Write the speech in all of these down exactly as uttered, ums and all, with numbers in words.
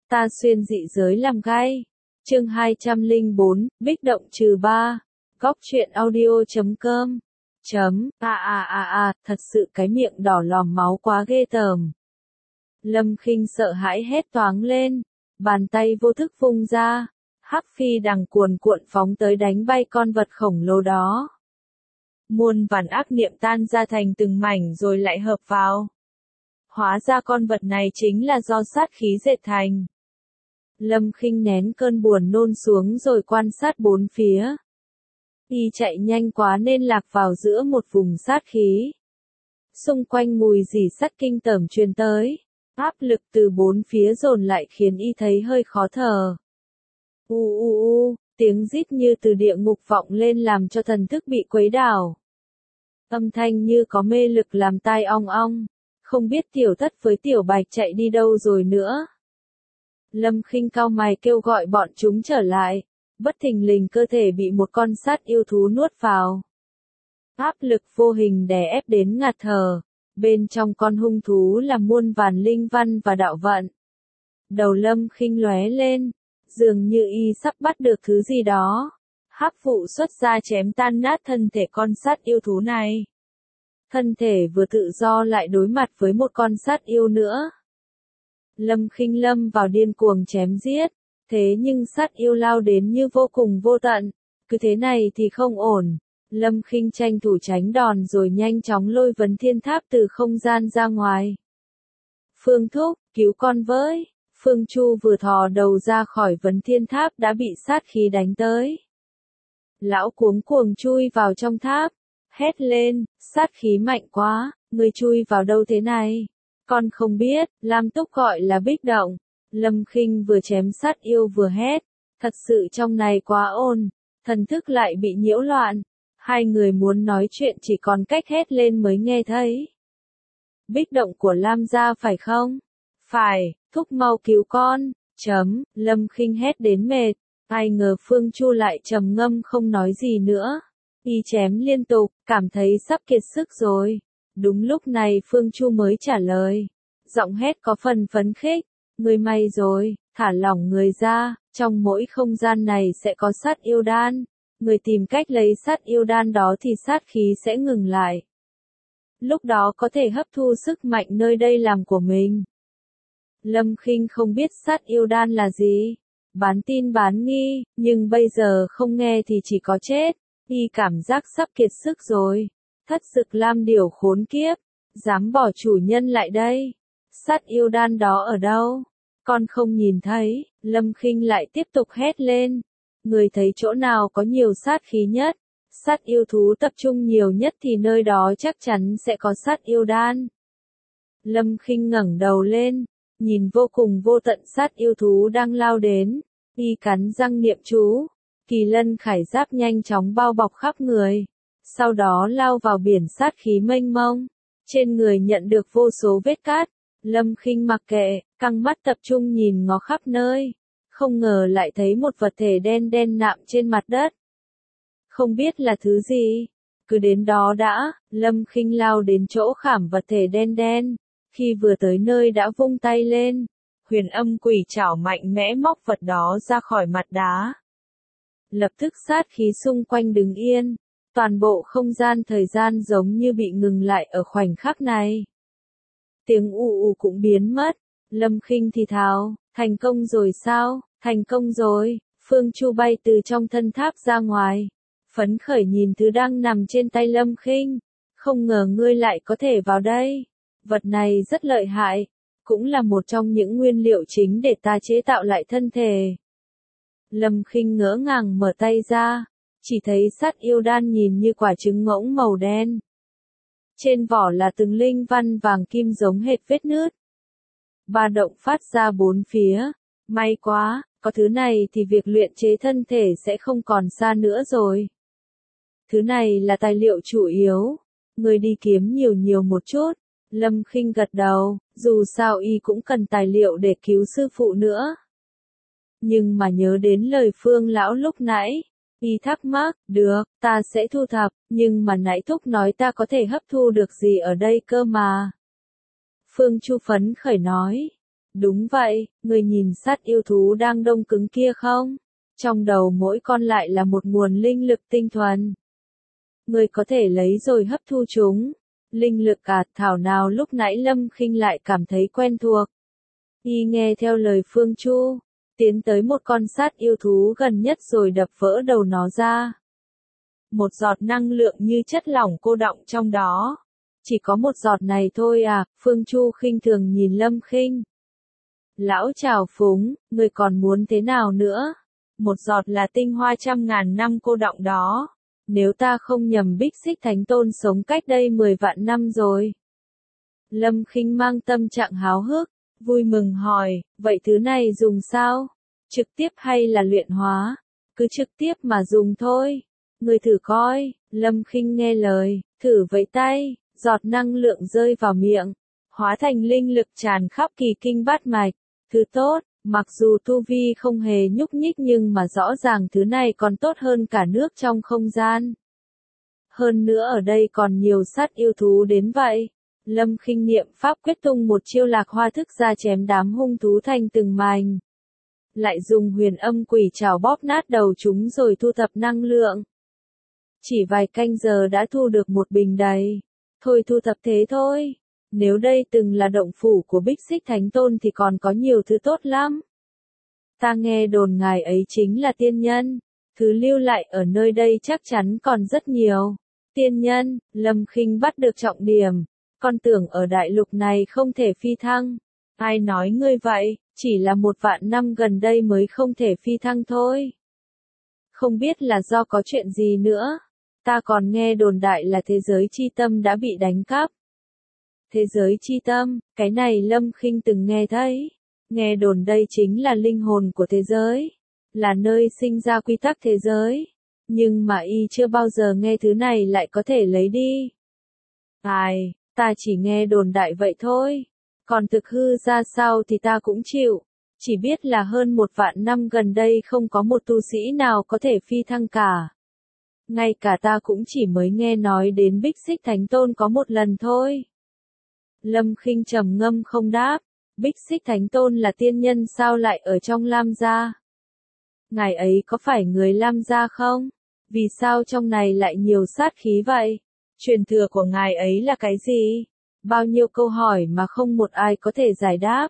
Ta xuyên dị giới làm gai. Chương hai trăm lẻ bốn, Bích động trừ ba. Góc truyện audio chấm com. Chấm, a a a a, thật sự cái miệng đỏ lòm máu quá ghê tởm. Lâm Khinh sợ hãi hét toáng lên, bàn tay vô thức vung ra, hắc phi đằng cuồn cuộn phóng tới đánh bay con vật khổng lồ đó. Muôn vàn ác niệm tan ra thành từng mảnh rồi lại hợp vào. Hóa ra con vật này chính là do sát khí dệt thành. Lâm Khinh nén cơn buồn nôn xuống rồi quan sát bốn phía. Y chạy nhanh quá nên lạc vào giữa một vùng sát khí. Xung quanh mùi rỉ sắt kinh tởm truyền tới, áp lực từ bốn phía dồn lại khiến y thấy hơi khó thở. U u u, tiếng rít như từ địa ngục vọng lên làm cho thần thức bị quấy đảo. Âm thanh như có mê lực làm tai ong ong, không biết tiểu thất với tiểu bạch chạy đi đâu rồi nữa. Lâm Khinh cau mày kêu gọi bọn chúng trở lại, bất thình lình cơ thể bị một con sát yêu thú nuốt vào. Áp lực vô hình đè ép đến ngạt thở, bên trong con hung thú là muôn vàn linh văn và đạo vận. Đầu Lâm Khinh lóe lên, dường như y sắp bắt được thứ gì đó. Hắc vụ xuất ra chém tan nát thân thể con sát yêu thú này. Thân thể vừa tự do lại đối mặt với một con sát yêu nữa. Lâm Khinh lâm vào điên cuồng chém giết, thế nhưng sát yêu lao đến như vô cùng vô tận, cứ thế này thì không ổn. Lâm Khinh tranh thủ tránh đòn rồi nhanh chóng lôi vấn thiên tháp từ không gian ra ngoài. Phương thúc, cứu con với. Phương Chu vừa thò đầu ra khỏi vấn thiên tháp đã bị sát khí đánh tới. Lão cuống cuồng chui vào trong tháp, hét lên, sát khí mạnh quá, người chui vào đâu thế này? Con không biết, Lam Túc gọi là bích động. Lâm Khinh vừa chém sát yêu vừa hét, thật sự trong này quá ồn, thần thức lại bị nhiễu loạn. Hai người muốn nói chuyện chỉ còn cách hét lên mới nghe thấy. Bích động của Lam gia phải không? Phải, thúc mau cứu con. Chấm, Lâm Khinh hét đến mệt, ai ngờ Phương Chu lại trầm ngâm không nói gì nữa. Y chém liên tục, cảm thấy sắp kiệt sức rồi. Đúng lúc này Phương Chu mới trả lời. Giọng hét có phần phấn khích. Người may rồi, thả lỏng người ra, trong mỗi không gian này sẽ có sát yêu đan. Người tìm cách lấy sát yêu đan đó thì sát khí sẽ ngừng lại. Lúc đó có thể hấp thu sức mạnh nơi đây làm của mình. Lâm Khinh không biết sát yêu đan là gì. Bán tin bán nghi, nhưng bây giờ không nghe thì chỉ có chết. Y cảm giác sắp kiệt sức rồi. Thất dực lam điểu khốn kiếp, dám bỏ chủ nhân lại đây. Sát yêu đan đó ở đâu? Con không nhìn thấy. Lâm Khinh lại tiếp tục hét lên. Người thấy chỗ nào có nhiều sát khí nhất, sát yêu thú tập trung nhiều nhất thì nơi đó chắc chắn sẽ có sát yêu đan. Lâm Khinh ngẩng đầu lên, nhìn vô cùng vô tận sát yêu thú đang lao đến, y cắn răng niệm chú, kỳ lân khải giáp nhanh chóng bao bọc khắp người, sau đó lao vào biển sát khí mênh mông, trên người nhận được vô số vết cát. Lâm Khinh mặc kệ, căng mắt tập trung nhìn ngó khắp nơi. Không ngờ lại thấy một vật thể đen đen nạm trên mặt đất. Không biết là thứ gì. Cứ đến đó đã, Lâm Khinh lao đến chỗ khảm vật thể đen đen. Khi vừa tới nơi đã vung tay lên. Huyền âm quỷ trảo mạnh mẽ móc vật đó ra khỏi mặt đá. Lập tức sát khí xung quanh đứng yên. Toàn bộ không gian thời gian giống như bị ngừng lại ở khoảnh khắc này. Tiếng ù ù cũng biến mất. Lâm Khinh thì thào, thành công rồi sao? Thành công rồi. Phương Chu bay từ trong thân tháp ra ngoài. Phấn khởi nhìn thứ đang nằm trên tay Lâm Khinh. Không ngờ ngươi lại có thể vào đây. Vật này rất lợi hại. Cũng là một trong những nguyên liệu chính để ta chế tạo lại thân thể. Lâm Khinh ngỡ ngàng mở tay ra. Chỉ thấy sát yêu đan nhìn như quả trứng ngỗng màu đen. Trên vỏ là từng linh văn vàng kim giống hệt vết nứt. Ba động phát ra bốn phía. May quá, có thứ này thì việc luyện chế thân thể sẽ không còn xa nữa rồi. Thứ này là tài liệu chủ yếu. Người đi kiếm nhiều nhiều một chút. Lâm Khinh gật đầu, dù sao y cũng cần tài liệu để cứu sư phụ nữa. Nhưng mà nhớ đến lời Phương lão lúc nãy. Y thắc mắc, được, ta sẽ thu thập, nhưng mà nãy thúc nói ta có thể hấp thu được gì ở đây cơ mà. Phương Chu phấn khởi nói. Đúng vậy, người nhìn sát yêu thú đang đông cứng kia không? Trong đầu mỗi con lại là một nguồn linh lực tinh thuần. Người có thể lấy rồi hấp thu chúng. Linh lực à, thảo nào lúc nãy Lâm Khinh lại cảm thấy quen thuộc. Y nghe theo lời Phương Chu, tiến tới một con sát yêu thú gần nhất rồi đập vỡ đầu nó ra. Một giọt năng lượng như chất lỏng cô đọng trong đó. Chỉ có một giọt này thôi à, Phương Chu khinh thường nhìn Lâm Khinh. Lão trào phúng, người còn muốn thế nào nữa? Một giọt là tinh hoa trăm ngàn năm cô đọng đó. Nếu ta không nhầm Bích Xích Thánh Tôn sống cách đây mười vạn năm rồi. Lâm Khinh mang tâm trạng háo hức, vui mừng hỏi, vậy thứ này dùng sao? Trực tiếp hay là luyện hóa? Cứ trực tiếp mà dùng thôi. Người thử coi, Lâm Khinh nghe lời, thử với tay, giọt năng lượng rơi vào miệng, hóa thành linh lực tràn khắp kỳ kinh bát mạch. Thứ tốt, mặc dù tu vi không hề nhúc nhích nhưng mà rõ ràng thứ này còn tốt hơn cả nước trong không gian. Hơn nữa ở đây còn nhiều sát yêu thú đến vậy. Lâm Khinh niệm pháp quyết tung một chiêu lạc hoa thức ra chém đám hung thú thành từng mảnh. Lại dùng huyền âm quỷ trảo bóp nát đầu chúng rồi thu thập năng lượng. Chỉ vài canh giờ đã thu được một bình đầy. Thôi thu thập thế thôi. Nếu đây từng là động phủ của Bích Xích Thánh Tôn thì còn có nhiều thứ tốt lắm. Ta nghe đồn ngài ấy chính là tiên nhân. Thứ lưu lại ở nơi đây chắc chắn còn rất nhiều. Tiên nhân, Lâm Khinh bắt được trọng điểm. Con tưởng ở đại lục này không thể phi thăng. Ai nói ngươi vậy, chỉ là một vạn năm gần đây mới không thể phi thăng thôi. Không biết là do có chuyện gì nữa. Ta còn nghe đồn đại là thế giới chi tâm đã bị đánh cắp. Thế giới chi tâm, cái này Lâm Khinh từng nghe thấy. Nghe đồn đây chính là linh hồn của thế giới. Là nơi sinh ra quy tắc thế giới. Nhưng mà y chưa bao giờ nghe thứ này lại có thể lấy đi. Ai, ta chỉ nghe đồn đại vậy thôi. Còn thực hư ra sao thì ta cũng chịu. Chỉ biết là hơn một vạn năm gần đây không có một tu sĩ nào có thể phi thăng cả. Ngay cả ta cũng chỉ mới nghe nói đến Bích Xích Thánh Tôn có một lần thôi. Lâm Khinh trầm ngâm không đáp. Bích Xích Thánh Tôn là tiên nhân sao lại ở trong Lam gia? Ngài ấy có phải người Lam gia không? Vì sao trong này lại nhiều sát khí vậy? Truyền thừa của ngài ấy là cái gì? Bao nhiêu câu hỏi mà không một ai có thể giải đáp.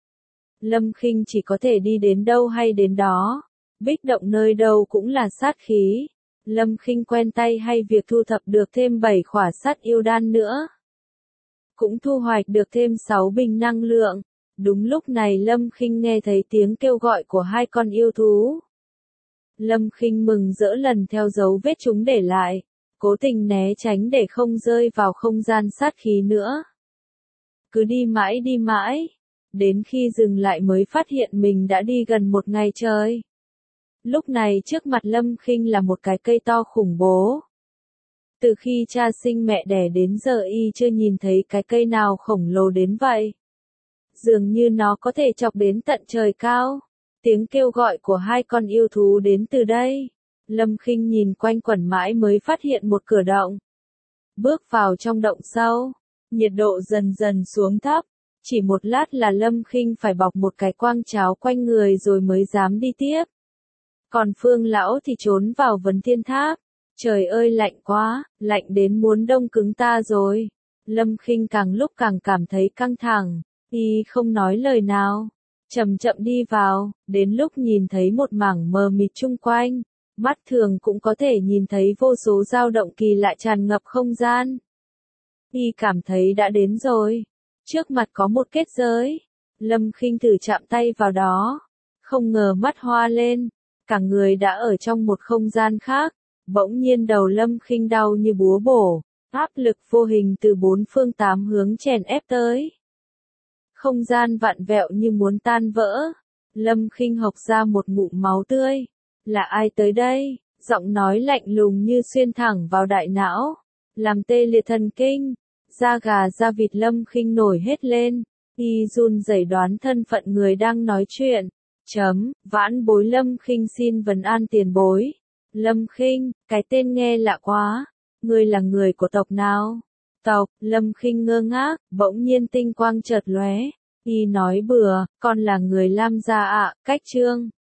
Lâm Khinh chỉ có thể đi đến đâu hay đến đó. Bích động nơi đâu cũng là sát khí. Lâm Khinh quen tay hay việc thu thập được thêm bảy khỏa sát yêu đan nữa. Cũng thu hoạch được thêm sáu bình năng lượng. Đúng lúc này Lâm Khinh nghe thấy tiếng kêu gọi của hai con yêu thú. Lâm Khinh mừng rỡ lần theo dấu vết chúng để lại, cố tình né tránh để không rơi vào không gian sát khí nữa. Cứ đi mãi đi mãi, đến khi dừng lại mới phát hiện mình đã đi gần một ngày trời. Lúc này trước mặt Lâm Khinh là một cái cây to khủng bố. Từ khi cha sinh mẹ đẻ đến giờ y chưa nhìn thấy cái cây nào khổng lồ đến vậy. Dường như nó có thể chọc đến tận trời cao. Tiếng kêu gọi của hai con yêu thú đến từ đây. Lâm Khinh nhìn quanh quẩn mãi mới phát hiện một cửa động. Bước vào trong động sâu, nhiệt độ dần dần xuống thấp. Chỉ một lát là Lâm Khinh phải bọc một cái quang cháo quanh người rồi mới dám đi tiếp. Còn Phương lão thì trốn vào Vấn Thiên Tháp. Trời ơi lạnh quá, lạnh đến muốn đông cứng ta rồi. Lâm Khinh càng lúc càng cảm thấy căng thẳng, y không nói lời nào. Chậm chậm đi vào, đến lúc nhìn thấy một mảng mờ mịt chung quanh, mắt thường cũng có thể nhìn thấy vô số dao động kỳ lạ tràn ngập không gian. Y cảm thấy đã đến rồi. Trước mặt có một kết giới. Lâm Khinh thử chạm tay vào đó. Không ngờ mắt hoa lên. Cả người đã ở trong một không gian khác. Bỗng nhiên đầu Lâm Khinh đau như búa bổ. Áp lực vô hình từ bốn phương tám hướng chèn ép tới. Không gian vặn vẹo như muốn tan vỡ. Lâm Khinh hộc ra một ngụm máu tươi. Là ai tới đây? Giọng nói lạnh lùng như xuyên thẳng vào đại não. Làm tê liệt thần kinh. Da gà da vịt Lâm Khinh nổi hết lên. Y run rẩy đoán thân phận người đang nói chuyện. Chấm, vãn bối Lâm Khinh xin vấn an tiền bối. Lâm Khinh, cái tên nghe lạ quá. Ngươi là người của tộc nào? Tộc, Lâm Khinh ngơ ngác, bỗng nhiên tinh quang chợt lóe. Y nói bừa, con là người Lam gia ạ, cách chương.